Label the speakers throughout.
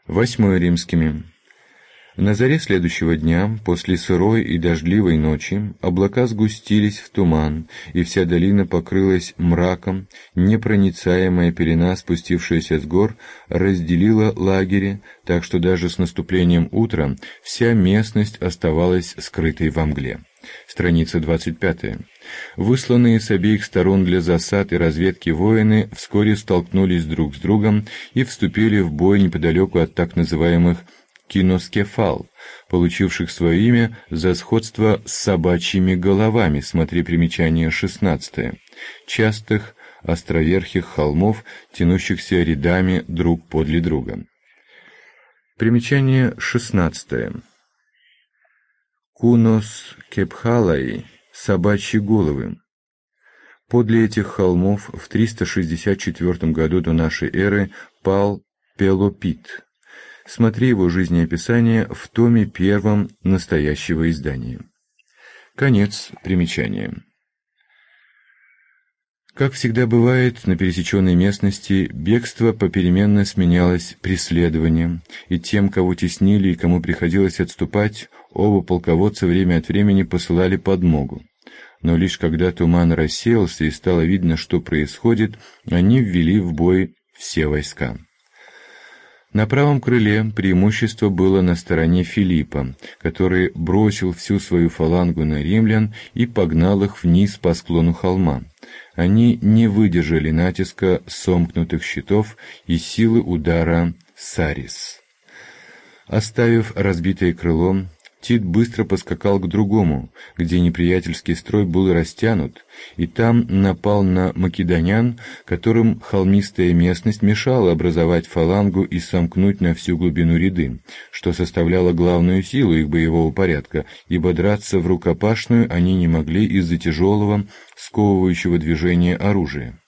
Speaker 1: 8 римскими. На заре следующего дня, после сырой и дождливой ночи, облака сгустились в туман, и вся долина покрылась мраком, непроницаемая пелена, спустившаяся с гор, разделила лагеря, так что даже с наступлением утра вся местность оставалась скрытой во мгле. Страница 25. Высланные с обеих сторон для засад и разведки воины вскоре столкнулись друг с другом и вступили в бой неподалеку от так называемых киноскефал, получивших свое имя за сходство с собачьими головами, смотри примечание 16, частых островерхих холмов, тянущихся рядами друг подле друга. Примечание 16. Кунос кепхалай, собачьи головы. Подле этих холмов в 364 году до нашей эры пал Пелопит. Смотри его жизнеописание в томе 1 настоящего издания. Конец примечания. Как всегда бывает, на пересеченной местности бегство попеременно сменялось преследованием, и тем, кого теснили и кому приходилось отступать, оба полководца время от времени посылали подмогу. Но лишь когда туман рассеялся и стало видно, что происходит, они ввели в бой все войска. На правом крыле преимущество было на стороне Филиппа, который бросил всю свою фалангу на римлян и погнал их вниз по склону холма. Они не выдержали натиска сомкнутых щитов и силы удара Сарис. Оставив разбитое крыло, Тит быстро поскакал к другому, где неприятельский строй был растянут, и там напал на македонян, которым холмистая местность мешала образовать фалангу и сомкнуть на всю глубину ряды, что составляло главную силу их боевого порядка, ибо драться в рукопашную они не могли из-за тяжелого, сковывающего движения оружия.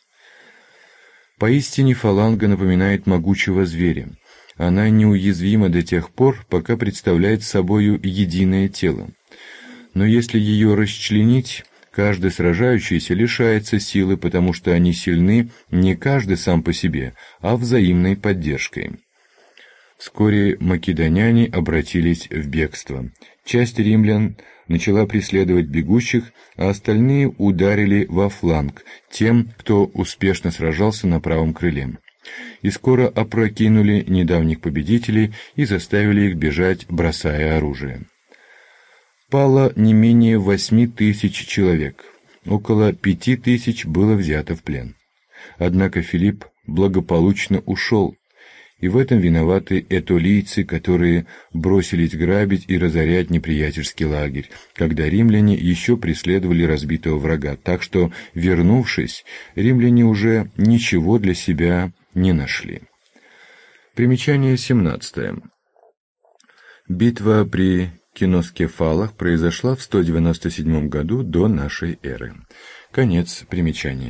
Speaker 1: Поистине фаланга напоминает могучего зверя. Она неуязвима до тех пор, пока представляет собою единое тело. Но если ее расчленить, каждый сражающийся лишается силы, потому что они сильны не каждый сам по себе, а взаимной поддержкой. Вскоре македоняне обратились в бегство. Часть римлян начала преследовать бегущих, а остальные ударили во фланг тем, кто успешно сражался на правом крыле. И скоро опрокинули недавних победителей и заставили их бежать, бросая оружие. Пало не менее 8000 человек, около 5000 было взято в плен. Однако Филипп благополучно ушел, и в этом виноваты этолийцы, которые бросились грабить и разорять неприятельский лагерь, когда римляне еще преследовали разбитого врага, так что, вернувшись, римляне уже ничего для себя не нашли. Примечание 17. Битва при Киноскефалах произошла в 197 году до нашей эры. Конец примечания.